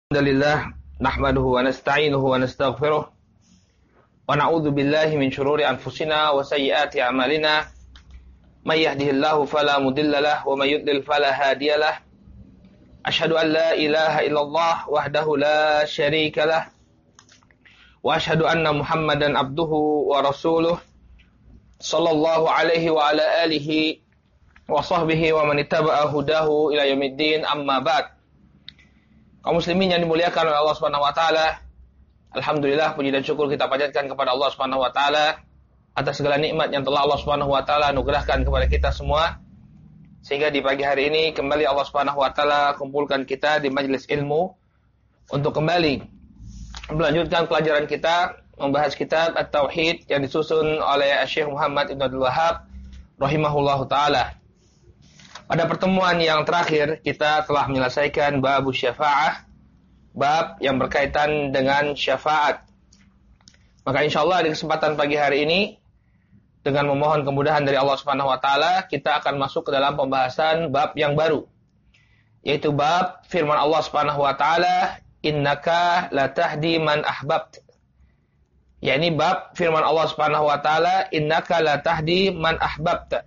Alhamdulillah nahmaduhu wa nasta'inuhu wa nastaghfiruh wa na'udzu billahi min shururi anfusina wa sayyiati a'malina may yahdihillahu fala mudilla lahu wa may yudlil fala hadiyalah asyhadu an la ilaha illallah wahdahu la syarika lah wa asyhadu anna Muhammadan abduhu wa rasuluh sallallahu alaihi wa ala alihi wa sahbihi wa man ittaba'a hudahu ila yaumiddin amma ba'd. Kaum muslimin yang dimuliakan oleh Allah Subhanahu wa taala. Alhamdulillah, puji dan syukur kita panjatkan kepada Allah Subhanahu wa taala atas segala nikmat yang telah Allah Subhanahu wa taala anugerahkan kepada kita semua. Sehingga di pagi hari ini kembali Allah Subhanahu wa taala kumpulkan kita di majelis ilmu untuk kembali melanjutkan pelajaran kita membahas kitab At-Tauhid yang disusun oleh Syekh Muhammad Ibn Abdul Wahhab rahimahullahu taala. Pada pertemuan yang terakhir kita telah menyelesaikan bab syafa'ah, bab yang berkaitan dengan syafaat. Maka insyaallah di kesempatan pagi hari ini dengan memohon kemudahan dari Allah Subhanahu wa taala, kita akan masuk ke dalam pembahasan bab yang baru, yaitu bab firman Allah Subhanahu wa taala, innaka la tahdi man ahbabt. Yakni bab firman Allah Subhanahu wa taala, innaka la tahdi man ahbabt.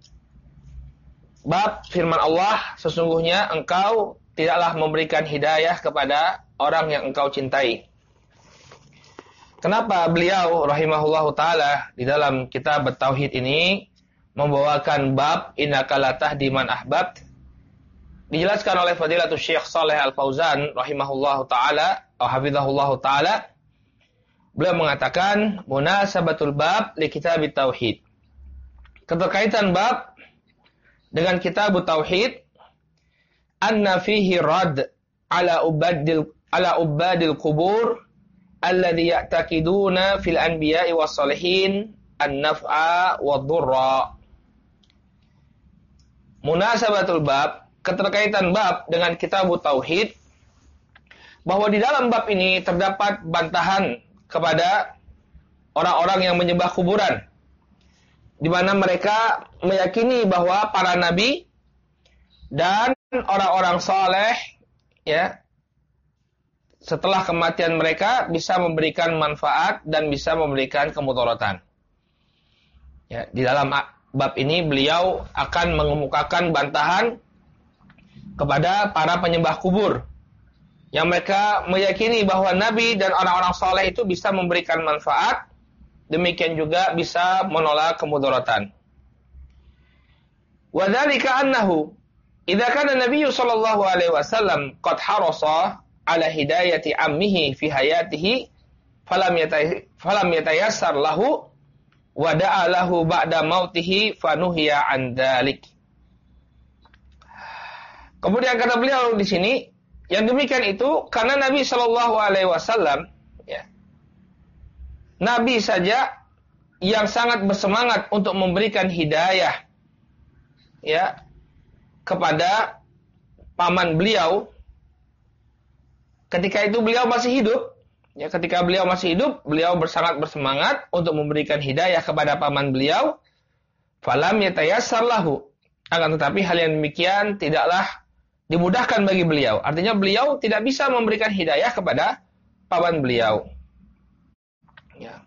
Bab firman Allah, sesungguhnya engkau tidaklah memberikan hidayah kepada orang yang engkau cintai. Kenapa beliau rahimahullahu taala di dalam kitab At-Tauhid ini membawakan bab innaka la tahdi man ahbabt? Dijelaskan oleh Fadilatul Syekh Shalih Al-Fauzan rahimahullahu taala atau hafizahullahu taala. Beliau mengatakan munasabatul bab li kitab At-Tauhid. Keterkaitan bab dengan kitab Tauhid, anna fihi rad ala ubadil qubur alladhi ya'taqiduna fil anbiya'i was salihin an-naf'a wad-dhurra. Munasabatul bab, keterkaitan bab dengan kitab Tauhid, bahwa di dalam bab ini terdapat bantahan kepada orang-orang yang menyembah kuburan, di mana mereka meyakini bahwa para nabi dan orang-orang saleh ya setelah kematian mereka bisa memberikan manfaat dan bisa memberikan kemudaratan. Ya, di dalam bab ini beliau akan mengemukakan bantahan kepada para penyembah kubur yang mereka meyakini bahwa nabi dan orang-orang saleh itu bisa memberikan manfaat, demikian juga bisa menolak kemudaratan. Wa dzalika annahu idza kana Nabi sallallahu alaihi wasallam qad harasa ala hidayati ammihi fi hayatihi falam yatayassar lahu wa da'a lahu ba'da mautihi fanuhiya an dzalik. Kemudian kata beliau di sini, yang demikian itu karena Nabi sallallahu alaihi wasallam Nabi saja yang sangat bersemangat untuk memberikan hidayah ya kepada paman beliau ketika itu beliau masih hidup. Ya, ketika beliau masih hidup, beliau sangat bersemangat untuk memberikan hidayah kepada paman beliau. Falam yatayassar lahu. Akan tetapi hal yang demikian tidaklah dimudahkan bagi beliau. Artinya beliau tidak bisa memberikan hidayah kepada paman beliau. Ya.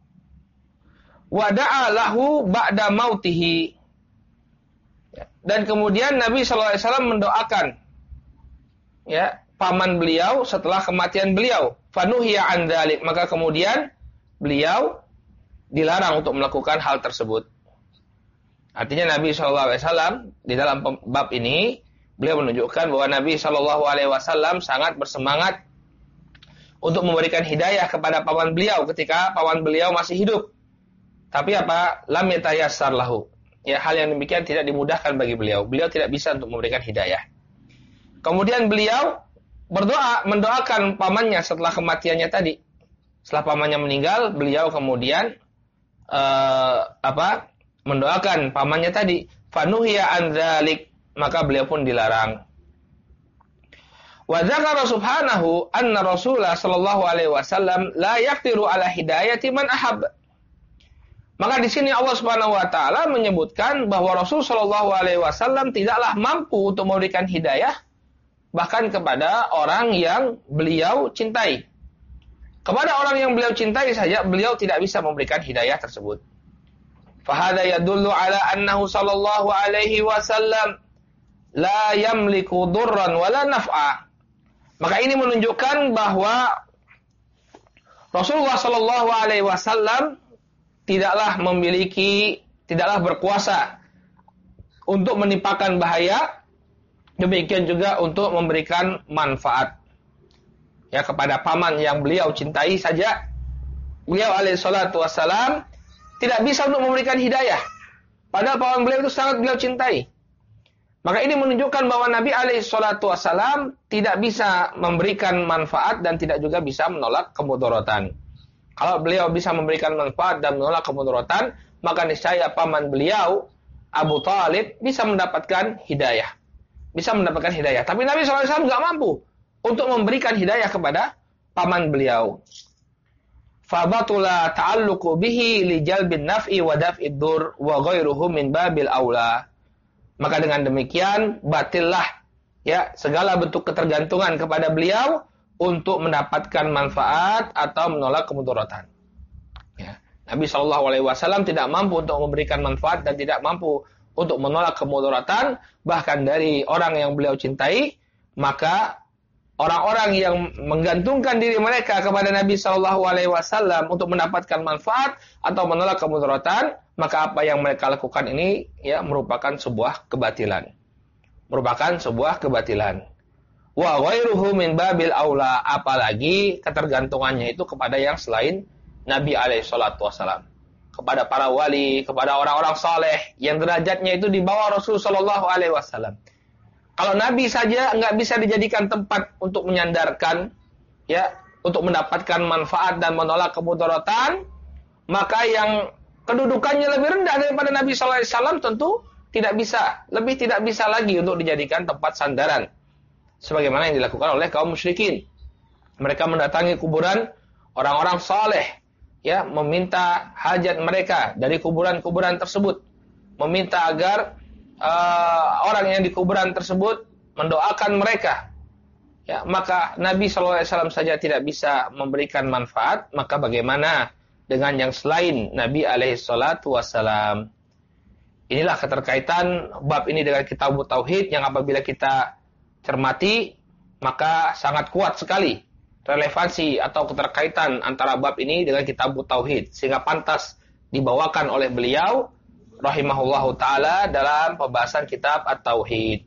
Wa da'a lahu ba'da mautihi. Dan kemudian Nabi sallallahu alaihi wasallam mendoakan ya paman beliau setelah kematian beliau. Fanuhiya an dzalik, maka kemudian beliau dilarang untuk melakukan hal tersebut. Artinya Nabi sallallahu alaihi wasallam di dalam bab ini beliau menunjukkan bahwa Nabi sallallahu alaihi wasallam sangat bersemangat untuk memberikan hidayah kepada paman beliau ketika paman beliau masih hidup. Tapi apa? Lam yatayassar lahu. Ya, hal yang demikian tidak dimudahkan bagi beliau. Beliau tidak bisa untuk memberikan hidayah. Kemudian beliau mendoakan pamannya setelah kematiannya tadi. Setelah pamannya meninggal, beliau kemudian mendoakan pamannya tadi. Fanuhiya an dzalik, maka beliau pun dilarang. Wa dzakara subhanahu anna Rasulullah sallallahu alaihi wasallam la yaqdiru ala hidayati man ahab. Maka di sini Allah Subhanahu wa taala menyebutkan bahwa Rasul sallallahu alaihi wasallam tidaklah mampu untuk memberikan hidayah bahkan kepada orang yang beliau cintai. Kepada orang yang beliau cintai saja beliau tidak bisa memberikan hidayah tersebut. Fahada yadullu ala annahu sallallahu alaihi wasallam la yamliku durran wala naf'a. Maka ini menunjukkan bahwa Rasulullah sallallahu alaihi wasallam tidaklah berkuasa untuk menimpakan bahaya, demikian juga untuk memberikan manfaat. Ya, kepada paman yang beliau cintai saja, beliau alaihi salatu wassalam tidak bisa untuk memberikan hidayah. Padahal paman beliau itu sangat beliau cintai. Maka ini menunjukkan bahwa Nabi alaihi salatu wassalam tidak bisa memberikan manfaat dan tidak juga bisa menolak kemudaratan. Kalau beliau bisa memberikan manfaat dan menolak kemudaratan, maka niscaya paman beliau Abu Thalib bisa mendapatkan hidayah. Bisa mendapatkan hidayah. Tapi Nabi SAW nggak mampu untuk memberikan hidayah kepada paman beliau. Fabatula ta'alluqu bihi li jalbin naf'i wa daf'id dur wa ghairuhu min babil aula. Maka dengan demikian batillah ya segala bentuk ketergantungan kepada beliau untuk mendapatkan manfaat atau menolak kemudaratan. Ya. Nabi SAW tidak mampu untuk memberikan manfaat dan tidak mampu untuk menolak kemudaratan bahkan dari orang yang beliau cintai, maka orang-orang yang menggantungkan diri mereka kepada Nabi SAW untuk mendapatkan manfaat atau menolak kemudaratan, maka apa yang mereka lakukan ini ya merupakan sebuah kebatilan. Wa ghairuhu min babil aula, apalagi ketergantungannya itu kepada yang selain Nabi alaihi salatu wasallam, kepada para wali, kepada orang-orang saleh yang derajatnya itu di bawah Rasul sallallahu alaihi wasallam. Kalau Nabi saja nggak bisa dijadikan tempat untuk menyandarkan, ya, untuk mendapatkan manfaat dan menolak kemudaratan, maka yang kedudukannya lebih rendah daripada Nabi sallallahu alaihi wasallam tentu tidak bisa lagi untuk dijadikan tempat sandaran. Sebagaimana yang dilakukan oleh kaum musyrikin. Mereka mendatangi kuburan orang-orang saleh, ya, meminta hajat mereka dari kuburan-kuburan tersebut, meminta agar orang yang di kuburan tersebut mendoakan mereka. Ya, maka Nabi SAW saja tidak bisa memberikan manfaat, maka bagaimana dengan yang selain Nabi SAW? Inilah keterkaitan bab ini dengan kitab Tauhid yang apabila kita cermati, maka sangat kuat sekali relevansi atau keterkaitan antara bab ini dengan kitab Tauhid, sehingga pantas dibawakan oleh beliau rahimahullahu ta'ala dalam pembahasan kitab At-Tauhid.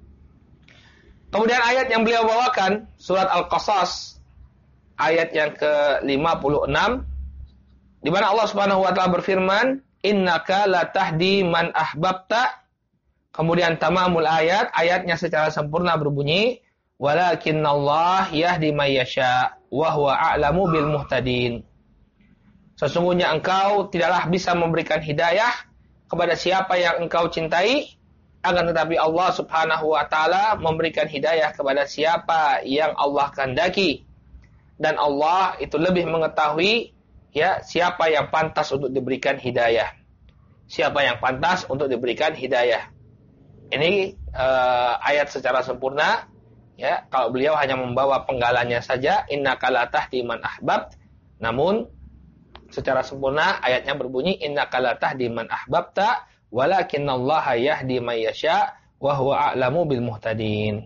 Kemudian ayat yang beliau bawakan, surat Al-Qasas, ayat yang ke-56, di mana Allah Subhanahu wa ta'ala berfirman, innaka la tahdi man ahbabta. Kemudian tamamul ayatnya secara sempurna berbunyi, walakinnallah yahdi may yasha wa huwa a'lamu bil muhtadin. Sesungguhnya engkau tidaklah bisa memberikan hidayah kepada siapa yang engkau cintai, akan tetapi Allah Subhanahu wa taala memberikan hidayah kepada siapa yang Allah kehendaki. Dan Allah itu lebih mengetahui ya siapa yang pantas untuk diberikan hidayah. Siapa yang pantas untuk diberikan hidayah. Ini ayat secara sempurna, ya, kalau beliau hanya membawa penggalannya saja, innaka la tahdi man ahbabt, namun secara sempurna ayatnya berbunyi innaka la tahdi man ahbabta walakinnallaha yahdi may yasha wa huwa a'lamu bil muhtadin.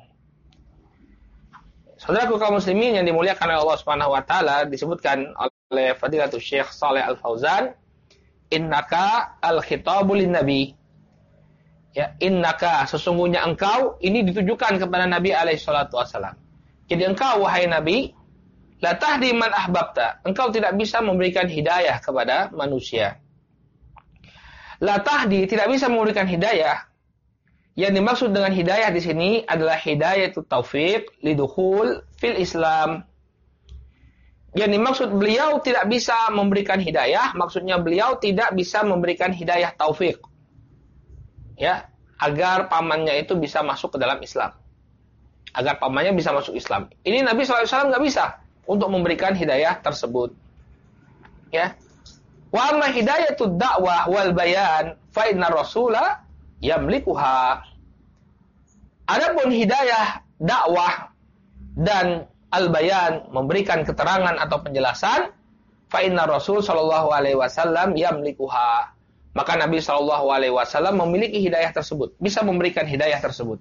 Saudaraku kaum muslimin yang dimuliakan oleh Allah Subhanahu wa taala, disebutkan oleh Fadilatul Syekh Shalih Al-Fauzan, innaka al-khitabu lin-nabi. Ya, innaka, sesungguhnya engkau, ini ditujukan kepada Nabi alaihi salatu wasallam. Jadi engkau wahai Nabi, la tahdi man ahbabta, engkau tidak bisa memberikan hidayah kepada manusia. La tahdi, tidak bisa memberikan hidayah. Yang dimaksud dengan hidayah di sini adalah hidayatut taufiq lidukhul fil Islam. Yang dimaksud beliau tidak bisa memberikan hidayah, maksudnya beliau tidak bisa memberikan hidayah taufik. Ya, agar pamannya itu bisa masuk ke dalam Islam. Agar pamannya bisa masuk Islam. Ini Nabi SAW nggak bisa untuk memberikan hidayah tersebut. Ya. Wa amma hidayatud da'wah wal bayan fa inna rasula yamlikuha. Adapun hidayah dakwah dan al-bayan, memberikan keterangan atau penjelasan, fa inna Rasul sallallahu alaihi wasallam yamlikuha. Maka Nabi sallallahu alaihi wasallam memiliki hidayah tersebut, bisa memberikan hidayah tersebut.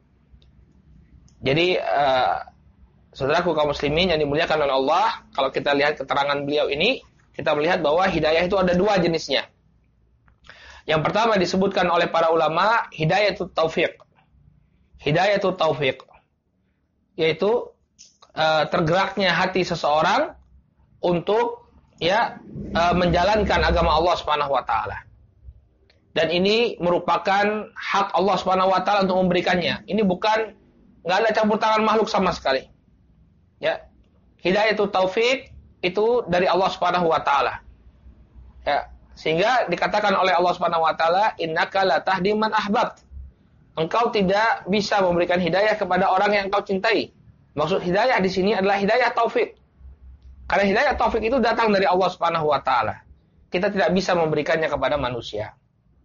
Jadi saudaraku kaum muslimin yang dimuliakan oleh Allah, kalau kita lihat keterangan beliau ini, kita melihat bahwa hidayah itu ada dua jenisnya. Yang pertama disebutkan oleh para ulama, hidayatut taufiq. Hidayatut taufiq, yaitu tergeraknya hati seseorang untuk menjalankan agama Allah Subhanahu wa taala. Dan ini merupakan hak Allah Subhanahu wa taala untuk memberikannya. Ini bukan, enggak ada campur tangan makhluk sama sekali. Ya. Hidayatut taufiq itu dari Allah Subhanahu wa taala. Ya. Sehingga dikatakan oleh Allah Subhanahu wa taala, innaka la tahdi man ahbabt. Engkau tidak bisa memberikan hidayah kepada orang yang engkau cintai. Maksud hidayah di sini adalah hidayah taufik. Karena hidayah taufik itu datang dari Allah Subhanahu wa taala. Kita tidak bisa memberikannya kepada manusia.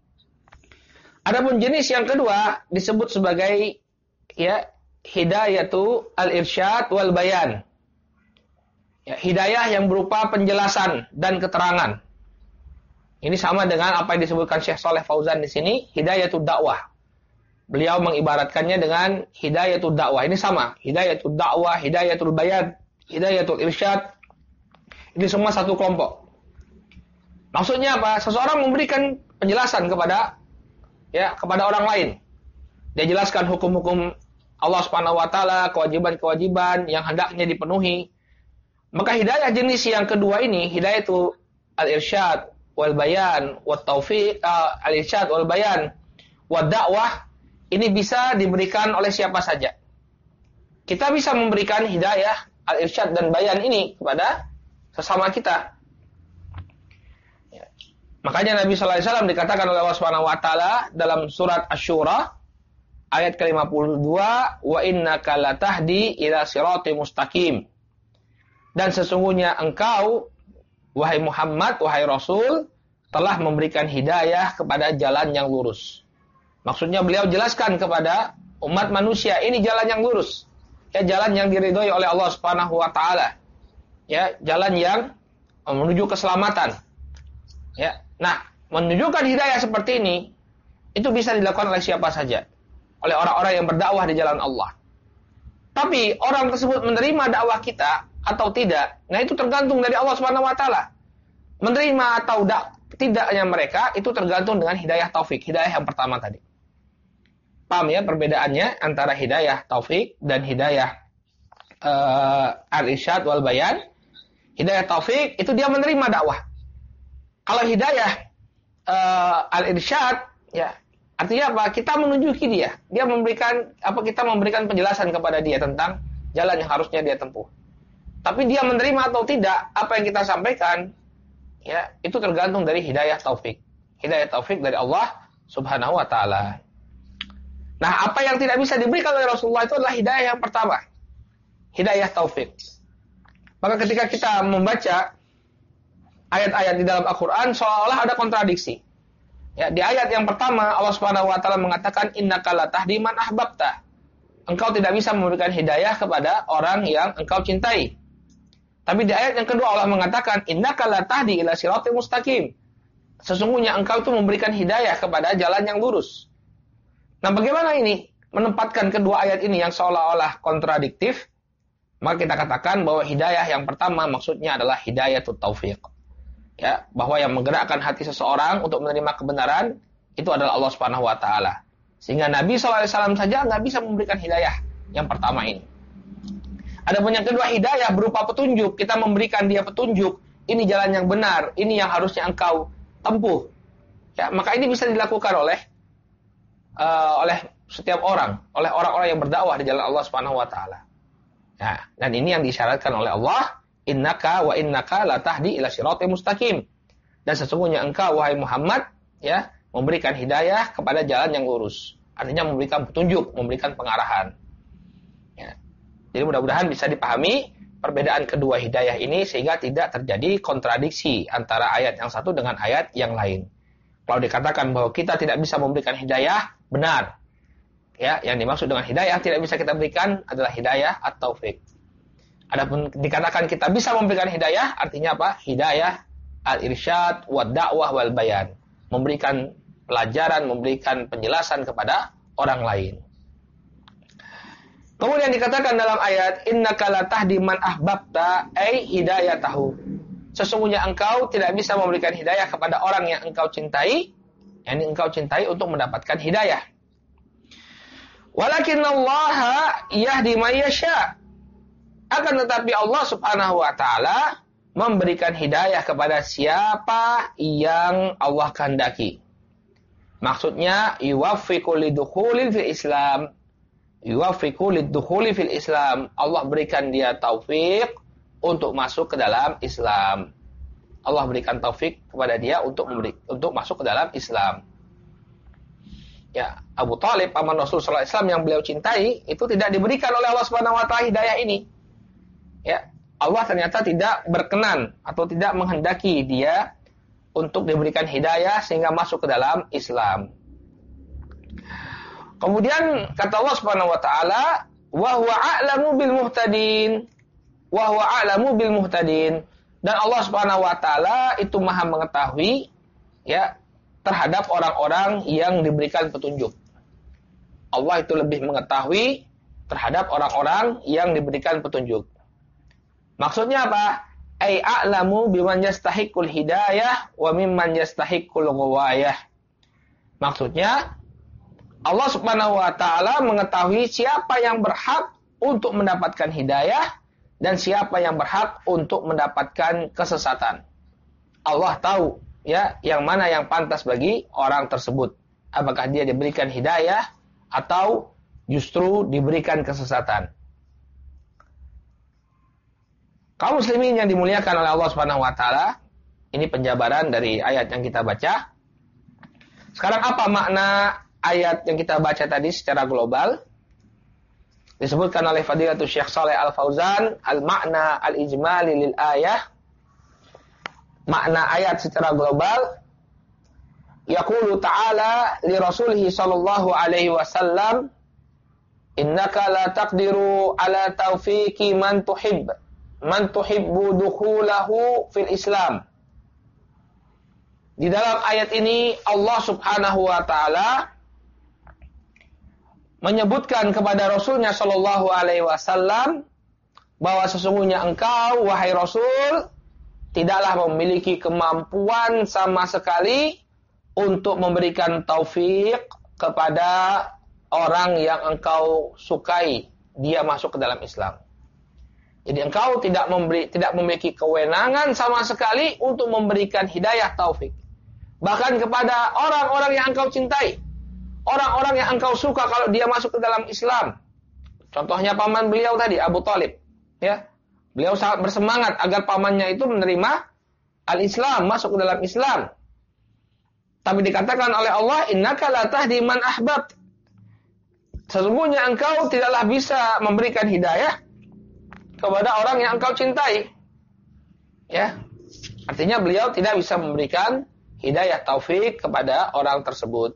Adapun jenis yang kedua disebut sebagai hidayatu al-irsyad wal bayan. Ya, hidayah yang berupa penjelasan dan keterangan. Ini sama dengan apa yang disebutkan Syekh Shalih Fauzan di sini, hidayatul dakwah. Beliau mengibaratkannya dengan hidayatul dakwah. Ini sama, hidayatul dakwah, hidayatul bayan, hidayatul irsyad. Ini semua satu kelompok. Maksudnya apa? Seseorang memberikan penjelasan kepada orang lain. Dia jelaskan hukum-hukum Allah Subhanahu wa taala, kewajiban-kewajiban yang hendaknya dipenuhi. Maka hidayah jenis yang kedua ini, hidayatul al-irsyad wal bayan wat taufiq, al-irsyad wal bayan wad dakwah, ini bisa diberikan oleh siapa saja. Kita bisa memberikan hidayah al-irsyad dan bayan ini kepada sesama kita. Ya. Makanya Nabi sallallahu alaihi wasallam dikatakan oleh Allah Subhanahu wa taala dalam surat Asy-Syura ayat ke-52, wa innaka latahdi ila siratal mustaqim. Dan sesungguhnya engkau, wahai Muhammad, wahai Rasul, telah memberikan hidayah kepada jalan yang lurus. Maksudnya beliau jelaskan kepada umat manusia, ini jalan yang lurus. Ya, jalan yang diridhoi oleh Allah Subhanahu wa taala. Ya, jalan yang menuju keselamatan. Ya. Nah, menunjukkan hidayah seperti ini itu bisa dilakukan oleh siapa saja. Oleh orang-orang yang berdakwah di jalan Allah. Tapi orang tersebut menerima dakwah kita atau tidak, nah itu tergantung dari Allah Subhanahu wa taala. Menerima atau tidaknya mereka itu tergantung dengan hidayah taufik, hidayah yang pertama tadi. Paham ya perbedaannya antara hidayah taufik dan hidayah al-irsyad wal bayan? Hidayah taufik itu dia menerima dakwah. Kalau hidayah al-irsyad, ya artinya apa? Kita menunjuki dia. Dia memberikan kita memberikan penjelasan kepada dia tentang jalan yang harusnya dia tempuh. Tapi dia menerima atau tidak apa yang kita sampaikan, ya, itu tergantung dari hidayah taufik. Hidayah taufik dari Allah Subhanahu wa taala. Nah, apa yang tidak bisa diberikan oleh Rasulullah itu adalah hidayah yang pertama. Hidayah taufik. Maka ketika kita membaca ayat-ayat di dalam Al-Qur'an seolah-olah ada kontradiksi. Ya, di ayat yang pertama Allah Subhanahu wa taala mengatakan innaka latahdi man ahbabta. Engkau tidak bisa memberikan hidayah kepada orang yang engkau cintai. Tapi di ayat yang kedua Allah mengatakan innaka latahdi ila siratal mustaqim. Sesungguhnya engkau itu memberikan hidayah kepada jalan yang lurus. Nah, bagaimana ini menempatkan kedua ayat ini yang seolah-olah kontradiktif? Maka kita katakan bahwa hidayah yang pertama maksudnya adalah hidayatut taufiq. Ya, bahwa yang menggerakkan hati seseorang untuk menerima kebenaran itu adalah Allah Subhanahu wa taala. Sehingga Nabi sallallahu alaihi wasallam saja enggak bisa memberikan hidayah yang pertama ini. Adapun yang kedua, hidayah berupa petunjuk, kita memberikan dia petunjuk, ini jalan yang benar, ini yang harusnya engkau tempuh. Ya, maka ini bisa dilakukan oleh setiap orang, oleh orang-orang yang berdakwah di jalan Allah Subhanahu wa taala. Ya, dan ini yang disyaratkan oleh Allah, innaka latahdi ila siratal mustaqim. Dan sesungguhnya engkau wahai Muhammad, ya, memberikan hidayah kepada jalan yang lurus. Artinya memberikan petunjuk, memberikan pengarahan. Ya. Jadi mudah-mudahan bisa dipahami perbedaan kedua hidayah ini sehingga tidak terjadi kontradiksi antara ayat yang satu dengan ayat yang lain. Kalau dikatakan bahwa kita tidak bisa memberikan hidayah, benar. Ya, yang dimaksud dengan hidayah tidak bisa kita berikan adalah hidayah at-taufik. Adapun dikatakan kita bisa memberikan hidayah, artinya apa? Hidayah al-irsyad wa da'wah wal bayan. Memberikan pelajaran, memberikan penjelasan kepada orang lain. Kemudian dikatakan dalam ayat, innaka la tahdi man ahbabta ay hidayatahu. Sesungguhnya engkau tidak bisa memberikan hidayah kepada orang yang engkau cintai, yakni engkau cintai untuk mendapatkan hidayah. Walakinallaha yahdi man yasha. Akan tetapi Allah Subhanahu wa taala memberikan hidayah kepada siapa yang Allah kehendaki. Maksudnya yuwaffiqu lidukhulil fil Islam. Yuwaffiqu lidukhuli fil Islam. Allah berikan dia taufik untuk masuk ke dalam Islam. Allah berikan taufik kepada dia untuk masuk ke dalam Islam. Ya, Abu Thalib paman Rasul sallallahu alaihi wasallam yang beliau cintai itu tidak diberikan oleh Allah Subhanahu wa taala hidayah ini. Ya, Allah ternyata tidak berkenan atau tidak menghendaki dia untuk diberikan hidayah sehingga masuk ke dalam Islam. Kemudian kata Allah Subhanahu wa taala, wa huwa a'lamu bil muhtadin. Wa huwa a'lamu bil muhtadin. Dan Allah Subhanahu wa taala itu Maha mengetahui ya terhadap orang-orang yang diberikan petunjuk. Allah itu lebih mengetahui terhadap orang-orang yang diberikan petunjuk. Maksudnya apa? Ai a'lamu biman yastahiqul hidayah wa mimman yastahiqul ghawayah. Maksudnya Allah Subhanahu wa taala mengetahui siapa yang berhak untuk mendapatkan hidayah dan siapa yang berhak untuk mendapatkan kesesatan. Allah tahu ya yang mana yang pantas bagi orang tersebut. Apakah dia diberikan hidayah atau justru diberikan kesesatan. Kaum muslimin yang dimuliakan oleh Allah Subhanahu wa taala, ini penjabaran dari ayat yang kita baca. Sekarang apa makna ayat yang kita baca tadi secara global? Disebutkan oleh Fadilatul Syekh Shalih Al-Fauzan, al-makna al-ijmali lil ayah. Makna ayat secara global, yaqulu ta'ala li rasulihi sallallahu alaihi wasallam, innaka la taqdiru ala taufiqi man tuhibbu dukhulahu fil Islam. Di dalam ayat ini Allah Subhanahu wa taala menyebutkan kepada Rasulnya Shallallahu Alaihi Wasallam bahwa sesungguhnya engkau, wahai Rasul, tidaklah memiliki kemampuan sama sekali untuk memberikan taufik kepada orang yang engkau sukai dia masuk ke dalam Islam. Jadi engkau tidak memiliki kewenangan sama sekali untuk memberikan hidayah taufik. Bahkan kepada orang-orang yang engkau cintai. Orang-orang yang engkau suka kalau dia masuk ke dalam Islam. Contohnya paman beliau tadi, Abu Thalib. Ya, beliau sangat bersemangat agar pamannya itu menerima al-Islam, masuk ke dalam Islam. Tapi dikatakan oleh Allah, innaka la tahdi man ahbabt. Sesungguhnya engkau tidaklah bisa memberikan hidayah kepada orang yang engkau cintai. Ya, artinya beliau tidak bisa memberikan hidayah taufik kepada orang tersebut.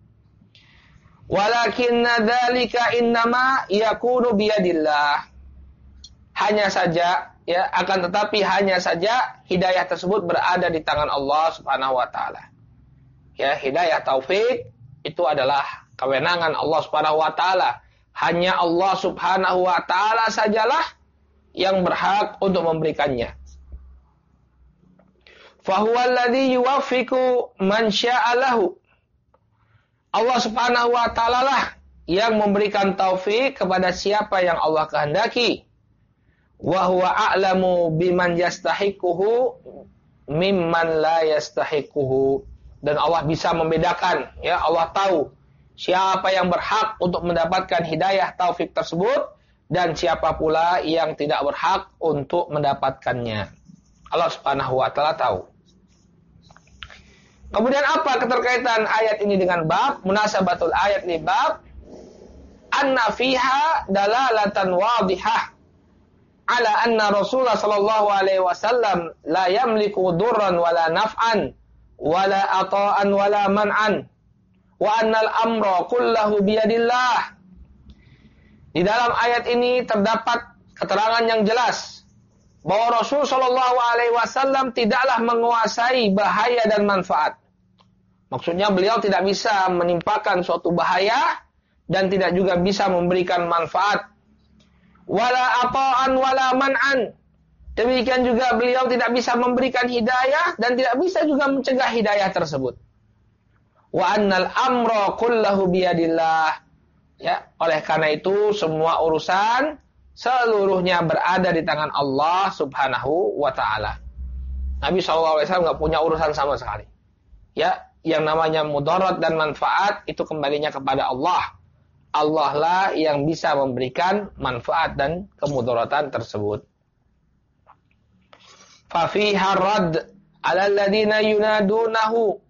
Walakinna dzalika innama yakunu biyadillah. Hanya saja ya, akan tetapi hanya saja hidayah tersebut berada di tangan Allah Subhanahu wa taala. Ya, hidayah taufik itu adalah kewenangan Allah Subhanahu wa taala. Hanya Allah Subhanahu wa taala sajalah yang berhak untuk memberikannya. Fahuwa alladhi yuwaffiqu man syaa'a lahu. Allah Subhanahu wa taala lah yang memberikan taufik kepada siapa yang Allah kehendaki. Wa huwa a'lamu biman yastahiquhu mimman la yastahiquhu. Dan Allah bisa membedakan, ya, Allah tahu siapa yang berhak untuk mendapatkan hidayah taufik tersebut dan siapa pula yang tidak berhak untuk mendapatkannya. Allah Subhanahu wa taala tahu. Kemudian apa keterkaitan ayat ini dengan bab? Munasabatul ayat li bab anna fiha dalalatan wadihah ala anna Rasulullah sallallahu alaihi wasallam la yamliku durran wala naf'an wala ata'an wala man'an wa annal amra kullahu biyadillah. Di dalam ayat ini terdapat keterangan yang jelas bahwa Rasul Shallallahu Alaihi Wasallam tidaklah menguasai bahaya dan manfaat. Maksudnya beliau tidak bisa menimpakan suatu bahaya dan tidak juga bisa memberikan manfaat. Wala ata'an wala man'an. Demikian juga beliau tidak bisa memberikan hidayah dan tidak bisa juga mencegah hidayah tersebut. Wa annal amra kullahu biyadillah. Ya, oleh karena itu semua urusan seluruhnya berada di tangan Allah Subhanahu wa taala. Nabi SAW nggak punya urusan sama sekali. Ya, yang namanya mudarat dan manfaat itu kembalinya kepada Allah. Allah lah yang bisa memberikan manfaat dan kemudaratan tersebut. Fa fiha radd 'ala alladziina yunadunahu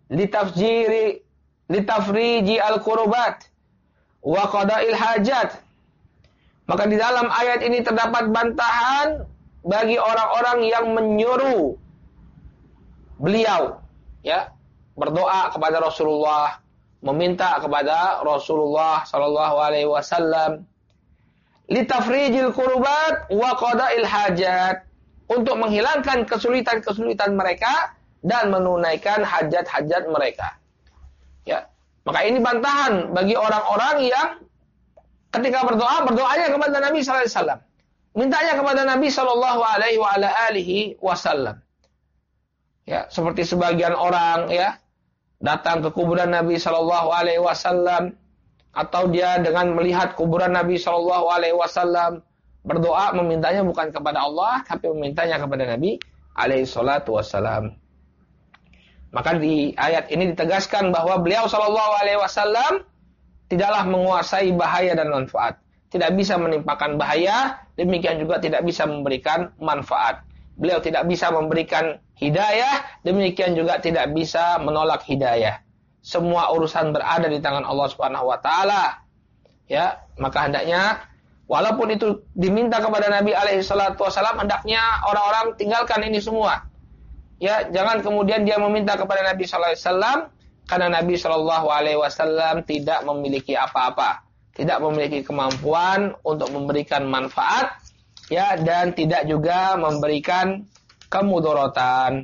litafriji al-qurbat wa qada'il hajat. Maka di dalam ayat ini terdapat bantahan bagi orang-orang yang menyuruh beliau ya berdoa kepada Rasulullah, meminta kepada Rasulullah sallallahu alaihi wasallam litafrijil qurbat wa qada'il hajat, untuk menghilangkan kesulitan-kesulitan mereka dan menunaikan hajat-hajat mereka. Ya, maka ini bantahan bagi orang-orang yang ketika berdoanya kepada Nabi sallallahu alaihi wasallam, mintanya kepada Nabi sallallahu alaihi wasallam. Ya, seperti sebagian orang ya datang ke kuburan Nabi sallallahu alaihi wasallam, atau dia dengan melihat kuburan Nabi sallallahu alaihi wasallam berdoa, memintanya bukan kepada Allah tapi memintanya kepada Nabi alaihi salatu wasallam. Maka di ayat ini ditegaskan bahwa beliau sallallahu alaihi wasallam tidaklah menguasai bahaya dan manfaat. Tidak bisa menimpakan bahaya, demikian juga tidak bisa memberikan manfaat. Beliau tidak bisa memberikan hidayah, demikian juga tidak bisa menolak hidayah. Semua urusan berada di tangan Allah Subhanahu wa taala. Ya, maka hendaknya walaupun itu diminta kepada Nabi alaihi salatu wasallam, hendaknya orang-orang tinggalkan ini semua. Ya, jangan kemudian dia meminta kepada Nabi sallallahu alaihi wasallam karena Nabi sallallahu alaihi wasallam tidak memiliki apa-apa, tidak memiliki kemampuan untuk memberikan manfaat, ya, dan tidak juga memberikan kemudaratan.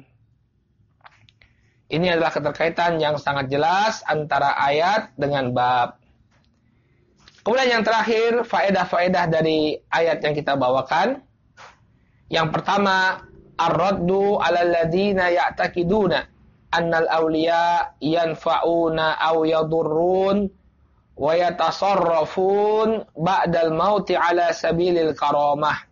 Ini adalah keterkaitan yang sangat jelas antara ayat dengan bab. Kemudian yang terakhir, faedah-faedah dari ayat yang kita bawakan. Yang pertama, ar-raddu 'alal ladzina ya'taqiduna annal awliya yanfa'una aw yadurrun wa yatasarrafun ba'dal mauti 'ala sabilil karamah.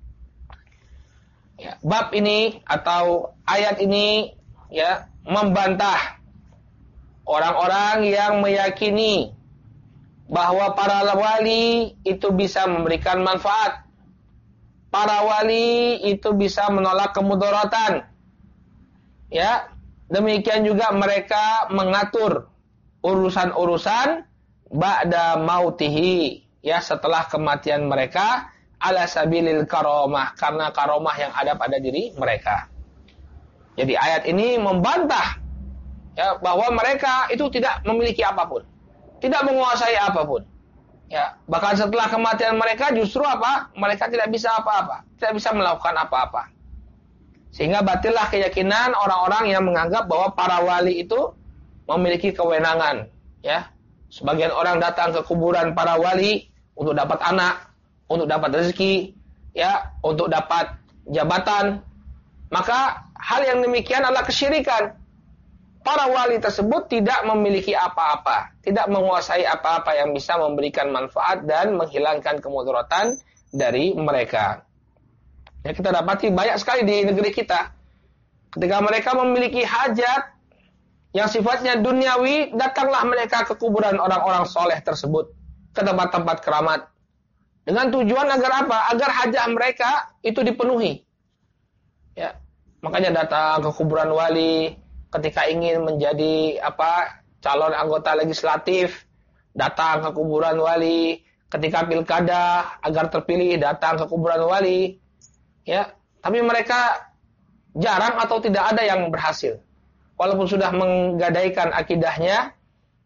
Ya, bab ini atau ayat ini ya membantah orang-orang yang meyakini bahwa para wali itu bisa memberikan manfaat. Para wali itu bisa menolak kemudaratan. Ya, demikian juga mereka mengatur urusan-urusan ba'da mautihi, ya, setelah kematian mereka, ala sabilil karamah, karena karamah yang ada pada diri mereka. Jadi ayat ini membantah ya bahwa mereka itu tidak memiliki apapun, tidak menguasai apapun. Ya, bahkan setelah kematian mereka justru apa? Mereka tidak bisa apa-apa, tidak bisa melakukan apa-apa. Sehingga batillah keyakinan orang-orang yang menganggap bahwa para wali itu memiliki kewenangan. Ya, sebagian orang datang ke kuburan para wali untuk dapat anak, untuk dapat rezeki, ya, untuk dapat jabatan. Maka hal yang demikian adalah kesyirikan. Para wali tersebut tidak memiliki apa-apa, tidak menguasai apa-apa yang bisa memberikan manfaat dan menghilangkan kemudaratan dari mereka. Ya, kita dapati banyak sekali di negeri kita. Ketika mereka memiliki hajat yang sifatnya duniawi, datanglah mereka ke kuburan orang-orang soleh tersebut, ke tempat-tempat keramat. Dengan tujuan agar apa? Agar hajat mereka itu dipenuhi. Ya, makanya datang ke kuburan wali ketika ingin menjadi calon anggota legislatif, datang ke kuburan wali. Ketika pilkada agar terpilih, datang ke kuburan wali. Ya, tapi mereka jarang atau tidak ada yang berhasil. Walaupun sudah menggadaikan akidahnya, ya,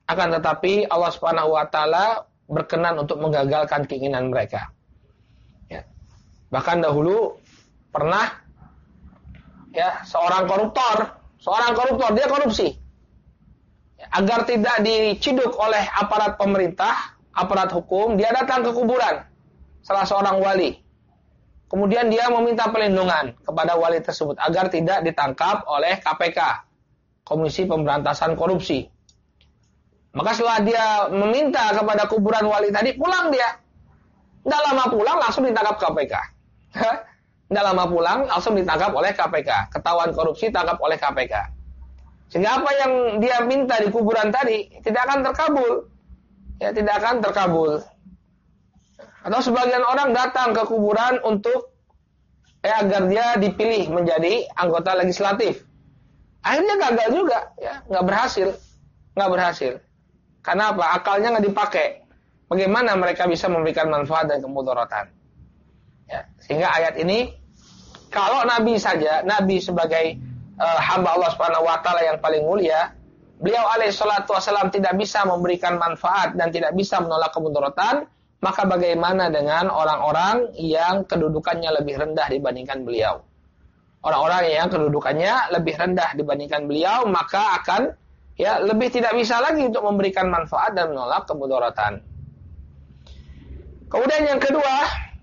Akan tetapi Allah Subhanahu wa taala berkenan untuk menggagalkan keinginan mereka. Ya. Bahkan dahulu pernah ya seorang koruptor dia korupsi. Agar tidak diciduk oleh aparat pemerintah, aparat hukum, dia datang ke kuburan salah seorang wali. Kemudian dia meminta perlindungan kepada wali tersebut agar tidak ditangkap oleh KPK, Komisi Pemberantasan Korupsi. Maka setelah dia meminta kepada kuburan wali tadi, pulang dia. Tidak lama pulang langsung ditangkap KPK. Tidak lama pulang langsung ditangkap oleh KPK. Ketahuan korupsi tangkap oleh KPK. Sehingga apa yang dia minta di kuburan tadi tidak akan terkabul. Ya, tidak akan terkabul. Atau sebagian orang datang ke kuburan untuk agar dia dipilih menjadi anggota legislatif. Akhirnya gagal juga, ya, nggak berhasil. Karena apa? Akalnya nggak dipakai. Bagaimana mereka bisa memberikan manfaat dan kemudaratan? Ya, sehingga ayat ini, kalau Nabi sebagai hamba Allah Subhanahu Wa Taala yang paling mulia, beliau alaihissalatu wassalam tidak bisa memberikan manfaat dan tidak bisa menolak kemudaratan, maka bagaimana dengan orang-orang yang kedudukannya lebih rendah dibandingkan beliau? Orang-orang yang kedudukannya lebih rendah dibandingkan beliau, maka akan lebih tidak bisa lagi untuk memberikan manfaat dan menolak kemudaratan. Kemudian yang kedua,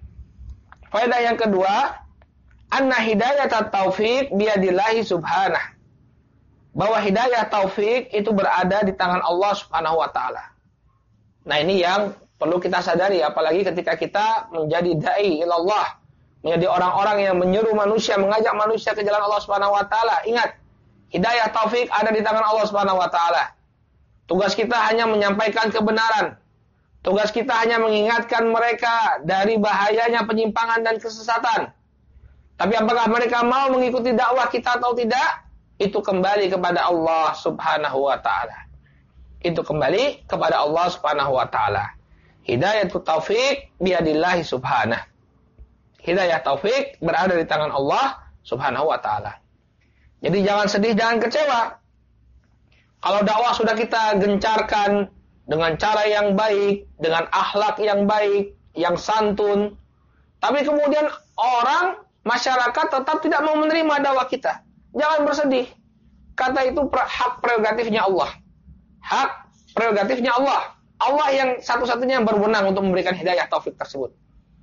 faedah yang kedua, anna hidayat at-taufiq biyadillahi subhanah. Bahwa hidayah taufik itu berada di tangan Allah Subhanahu wa taala. Nah, ini yang perlu kita sadari, apalagi ketika kita menjadi dai ilallah, menjadi orang-orang yang menyeru manusia, mengajak manusia ke jalan Allah Subhanahu wa taala. Ingat, hidayah taufik ada di tangan Allah Subhanahu wa taala. Tugas kita hanya menyampaikan kebenaran. Tugas kita hanya mengingatkan mereka dari bahayanya penyimpangan dan kesesatan. Tapi apakah mereka mau mengikuti dakwah kita atau tidak? Itu kembali kepada Allah Subhanahu wa taala. Itu kembali kepada Allah Subhanahu wa taala. Hidayatut taufik biyadillahi subhanah. Hidayah taufik berada di tangan Allah Subhanahu wa taala. Jadi jangan sedih, jangan kecewa. Kalau dakwah sudah kita gencarkan dengan cara yang baik, dengan akhlak yang baik, yang santun, tapi kemudian masyarakat tetap tidak mau menerima dakwah kita, jangan bersedih. Kata itu hak prerogatifnya Allah. Hak prerogatifnya Allah. Allah yang satu-satunya yang berwenang untuk memberikan hidayah taufik tersebut.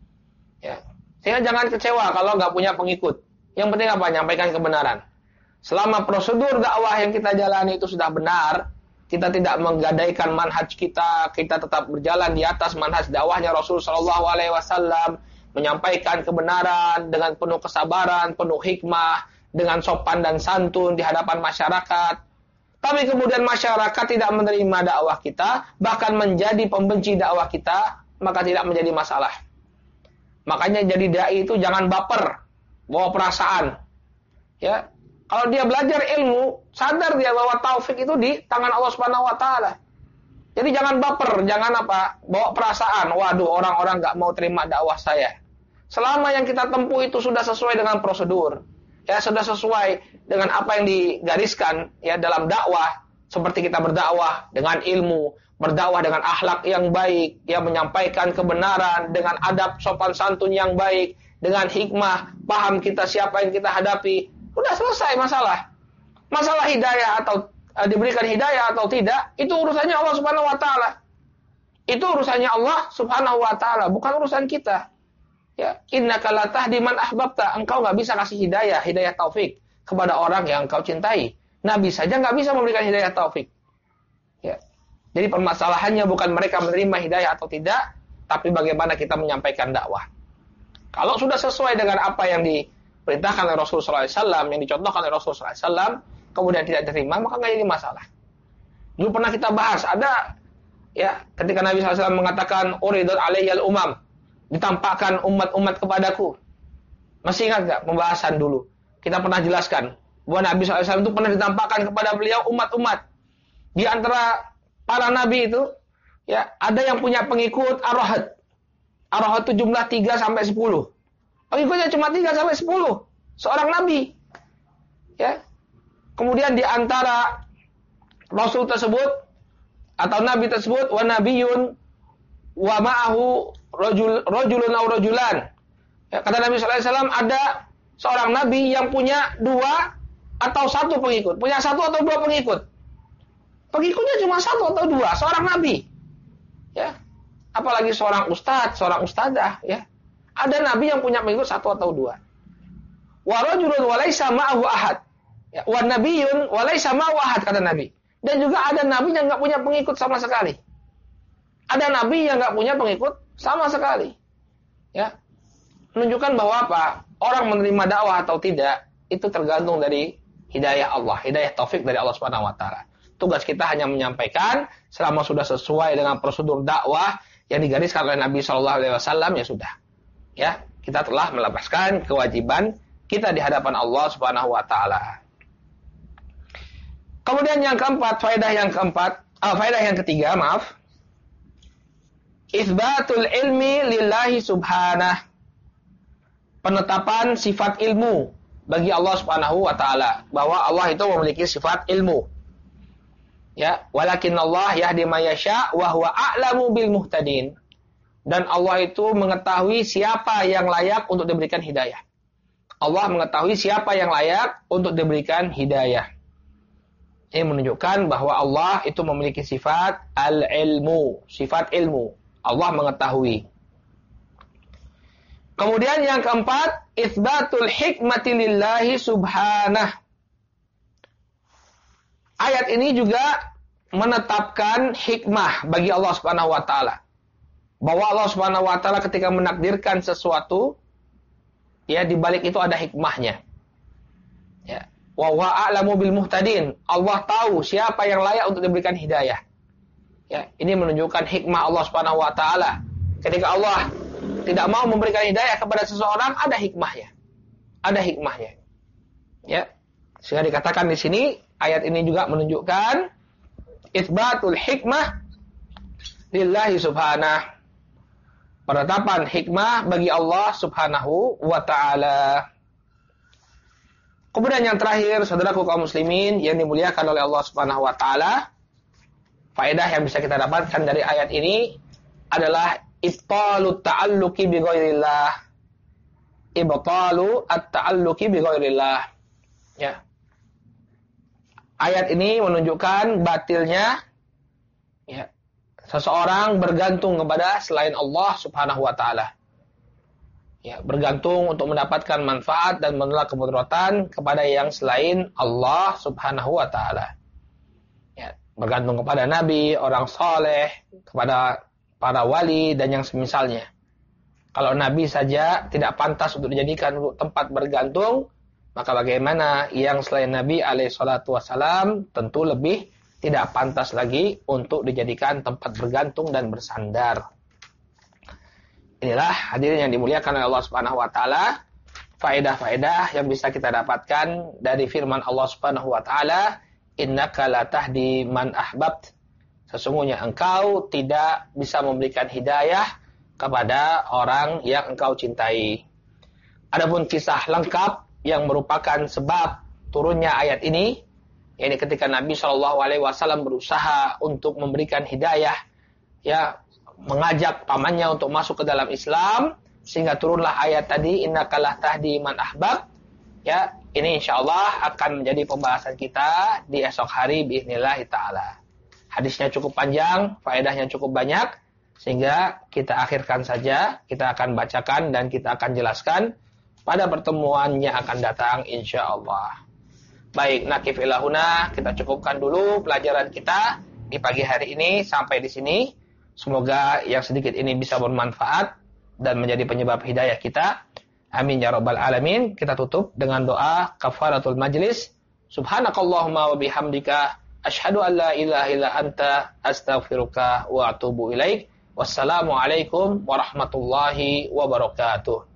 Ya. Sehingga jangan kecewa kalau nggak punya pengikut. Yang penting apa? Nyampaikan kebenaran. Selama prosedur dakwah yang kita jalani itu sudah benar, kita tidak menggadaikan manhaj kita tetap berjalan di atas manhaj dakwahnya Rasul Shallallahu Alaihi Wasallam, menyampaikan kebenaran dengan penuh kesabaran, penuh hikmah, dengan sopan dan santun di hadapan masyarakat. Tapi kemudian masyarakat tidak menerima dakwah kita, bahkan menjadi pembenci dakwah kita, maka tidak menjadi masalah. Makanya jadi dai itu jangan baper, bawa perasaan. Ya, kalau dia belajar ilmu, sadar dia bahwa taufik itu di tangan Allah Subhanahu wa taala. Jadi jangan baper, jangan bawa perasaan. Waduh, orang-orang enggak mau terima dakwah saya. Selama yang kita tempuh itu sudah sesuai dengan prosedur, ya sudah sesuai dengan apa yang digariskan ya dalam dakwah, seperti kita berdakwah dengan ilmu, berdakwah dengan akhlak yang baik, ya menyampaikan kebenaran dengan adab sopan santun yang baik, dengan hikmah, paham kita siapa yang kita hadapi, sudah selesai masalah. Masalah hidayah atau diberikan hidayah atau tidak, itu urusannya Allah Subhanahu wa taala. Itu urusannya Allah Subhanahu wa taala, bukan urusan kita. Ya, innaka la tahdi man ahbabta. Engkau enggak bisa kasih hidayah taufik kepada orang yang engkau cintai. Nabi saja enggak bisa memberikan hidayah taufik. Ya. Jadi permasalahannya bukan mereka menerima hidayah atau tidak, tapi bagaimana kita menyampaikan dakwah. Kalau sudah sesuai dengan apa yang diperintahkan oleh Rasulullah SAW, yang dicontohkan oleh Rasulullah SAW, kemudian tidak diterima, maka enggak jadi masalah. Dulu pernah kita bahas, ada ya ketika Nabi SAW mengatakan uridat alayyal umam, ditampakkan umat-umat kepadaku. Masih ingat nggak pembahasan dulu? Kita pernah jelaskan bahwa Nabi SAW itu pernah ditampakkan kepada beliau umat-umat. Di antara para nabi itu, ya ada yang punya pengikut ar-rahad. Ar-rahad itu jumlah 3 sampai 10. Pengikutnya cuma 3 sampai 10. Seorang nabi. Ya. Kemudian di antara rasul tersebut atau nabi tersebut wa nabiyyun wa ma'ahu rajulun aw rajulan. Ya, kata Nabi sallallahu alaihi wasallam, ada seorang nabi yang punya 2 atau 1 pengikut, punya 1 atau 2 pengikut. Pengikutnya cuma 1 atau 2, seorang nabi. Ya. Apalagi seorang ustadz, seorang ustadzah, ya. Ada nabi yang punya pengikut 1 atau 2. Wa rajulun wa laisa ma'ahu ahad. Ya, wa nabiyyun wa laisa ma'ahu ahad, kata Nabi. Dan juga ada nabi yang enggak punya pengikut sama sekali. Ada nabi yang enggak punya pengikut sama sekali. Ya. Menunjukkan bahwa apa? Orang menerima dakwah atau tidak itu tergantung dari hidayah Allah, hidayah taufik dari Allah Subhanahu wa taala. Tugas kita hanya menyampaikan selama sudah sesuai dengan prosedur dakwah yang digariskan oleh Nabi sallallahu alaihi wasallam, ya sudah. Ya, kita telah melepaskan kewajiban kita di hadapan Allah Subhanahu wa taala. Kemudian yang keempat, faedah yang ketiga, Itsbatul ilmi lillahi subhanahu. Penetapan sifat ilmu bagi Allah Subhanahu wa taala, bahwa Allah itu memiliki sifat ilmu. Ya, walakin Allah yahdi may yasha wa huwa a'lamu bil muhtadin. Dan Allah itu mengetahui siapa yang layak untuk diberikan hidayah. Allah mengetahui siapa yang layak untuk diberikan hidayah. Ini menunjukkan bahwa Allah itu memiliki sifat al-ilmu, sifat ilmu. Allah mengetahui. Kemudian yang keempat, itsbatul hikmati lillahi subhanahu. Ayat ini juga menetapkan hikmah bagi Allah Subhanahu wa taala. Bahwa Allah Subhanahu wa taala ketika menakdirkan sesuatu, ya di balik itu ada hikmahnya. Ya, wa huwa a'lamu bil muhtadin. Allah tahu siapa yang layak untuk diberikan hidayah. Ya, ini menunjukkan hikmah Allah Subhanahu wa taala. Ketika Allah tidak mau memberikan hidayah kepada seseorang, ada hikmahnya. Ada hikmahnya. Ya. Sehingga dikatakan di sini, ayat ini juga menunjukkan itsbatul hikmah lillahi subhanahu. Penetapan hikmah bagi Allah Subhanahu wa taala. Kemudian yang terakhir, saudaraku kaum muslimin yang dimuliakan oleh Allah Subhanahu wa taala, faedah yang bisa kita dapatkan dari ayat ini adalah ibtalu ta'alluqi bi ghairillah. Ibtalu at-ta'alluqi bi ghairillah. Ya. Ayat ini menunjukkan batilnya, ya, seseorang bergantung kepada selain Allah Subhanahu wa taala. Ya, bergantung untuk mendapatkan manfaat dan menolak kemudaratan kepada yang selain Allah Subhanahu wa taala. Ya, bergantung kepada nabi, orang saleh, kepada para wali dan yang semisalnya. Kalau nabi saja tidak pantas untuk dijadikan untuk tempat bergantung, maka bagaimana yang selain Nabi alaihi salatu wasalam tentu lebih tidak pantas lagi untuk dijadikan tempat bergantung dan bersandar. Inilah hadirin yang dimuliakan oleh Allah Subhanahu wa taala, faedah-faedah yang bisa kita dapatkan dari firman Allah Subhanahu wa taala, innaka la tahdi man ahbabt. Sesungguhnya engkau tidak bisa memberikan hidayah kepada orang yang engkau cintai. Adapun kisah lengkap yang merupakan sebab turunnya ayat ini, yakni ketika Nabi SAW berusaha untuk memberikan hidayah, ya, mengajak pamannya untuk masuk ke dalam Islam, sehingga turunlah ayat tadi, innaka la tahdi man ahbab. Ya, ini insyaallah akan menjadi pembahasan kita di esok hari biiznillah taala. Hadisnya cukup panjang, faedahnya cukup banyak, sehingga kita akhirkan saja, kita akan bacakan dan kita akan jelaskan pada pertemuan yang akan datang insyaallah. Baik, nakif ilahuna, kita cukupkan dulu pelajaran kita di pagi hari ini sampai di sini. Semoga yang sedikit ini bisa bermanfaat dan menjadi penyebab hidayah kita. Amin ya rabbal alamin. Kita tutup dengan doa kafaratul majlis. Subhanakallahumma wa bihamdika asyhadu an la ilaha illa anta astaghfiruka wa atubu ilaik. Wassalamualaikum warahmatullahi wabarakatuh.